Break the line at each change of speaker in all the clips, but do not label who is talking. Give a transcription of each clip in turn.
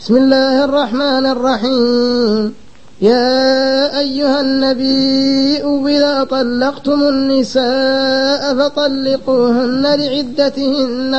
بسم الله الرحمن الرحيم. يا أيها النبي إذا طلقتم النساء فطلقوهن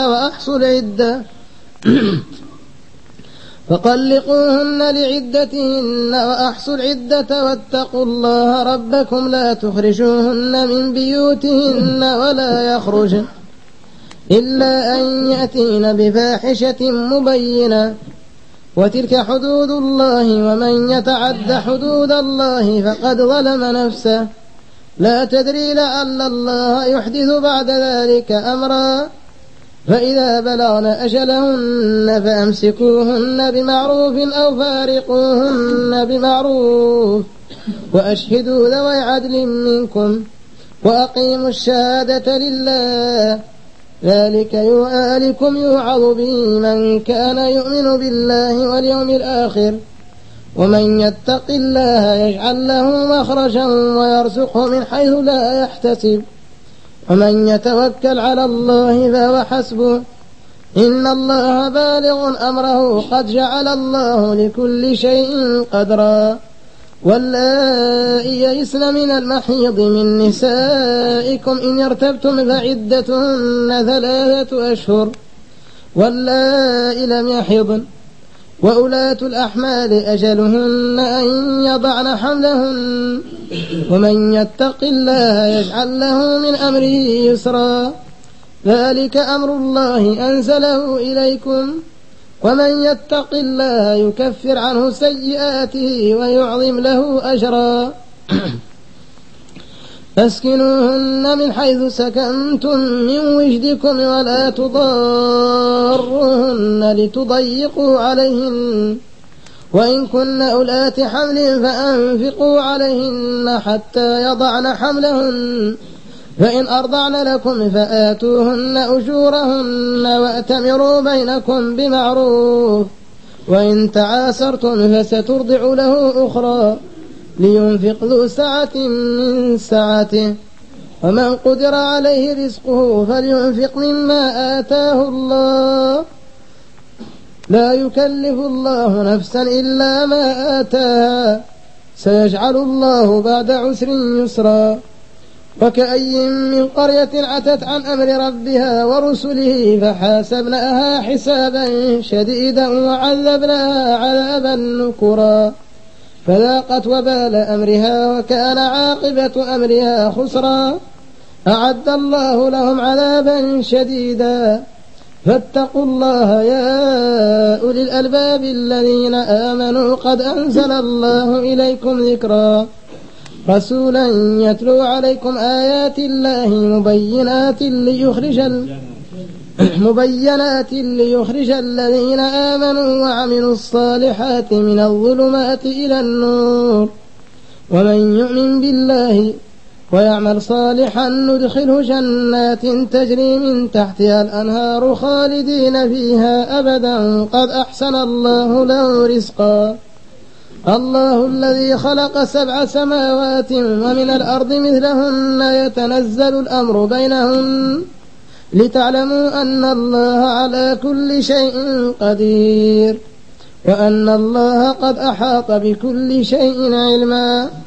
لعدتهن وأحصوا العدة واتقوا الله ربكم لا تخرجوهن من بيوتهن ولا يخرجن إلا أن يأتين بفاحشة مبينة وتلك حدود الله ومن يتعد حدود الله فقد ظلم نفسه لا تدري لعل الله يحدث بعد ذلك أمرا فإذا بلغن أجلهن فأمسكوهن بمعروف أو فارقوهن بمعروف وأشهدوا ذوي عدل منكم وأقيموا الشهادة لله ذلك لكم يوعظ به من كان يؤمن بالله واليوم الآخر ومن يتق الله يجعل له مخرجا ويرزقه من حيث لا يحتسب ومن يتوكل على الله فهو حسبه إن الله بالغ أمره قد جعل الله لكل شيء قدرا واللائي يئسن من المحيض من نسائكم إن ارتبتم فعدتهن 3 أشهر واللائي لم يحضن وأولاة الأحمال أجلهن أن يضعن حملهن ومن يتق الله يجعل له من أمره يسرا ذلك أمر الله أنزله إليكم ومن يتق الله يكفر عنه سيئاته ويعظم له أجرا أسكنوهن من حيث سكنتم من وجدكم ولا تضاروهن لتضيقوا عليهن وإن كن أولات حمل فأنفقوا عليهن حتى يضعن حملهن فإن أرضعن لكم فآتوهن أجورهن وأتمروا بينكم بمعروف وإن تعاسرتم فسترضع له أخرى لينفق ذو سعة من سعته ومن قدر عليه رزقه فلينفق مما آتاه الله لا يكلف الله نفسا إلا ما آتاها سيجعل الله بعد عسر يسرا وكأي من قرية عتت عن أمر ربها ورسله فحاسبناها حسابا شديدا وعذبناها عذابا نكرا فذاقت وبال أمرها وكان عاقبة أمرها خسرا أعد الله لهم عذابا شديدا فاتقوا الله يا أولي الألباب الذين آمنوا قد أنزل الله إليكم ذكرا رسولا يتلو عليكم آيات الله مبينات ليخرج الذين آمنوا وعملوا الصالحات من الظلمات إلى النور ومن يؤمن بالله ويعمل صالحا ندخله جنات تجري من تحتها الأنهار خالدين فيها أبدا قد أحسن الله له رزقا الله الذي خلق 7 سماوات ومن الأرض مثلهن يتنزل الأمر بينهن لتعلموا أن الله على كل شيء قدير وأن الله قد أحاط بكل شيء علما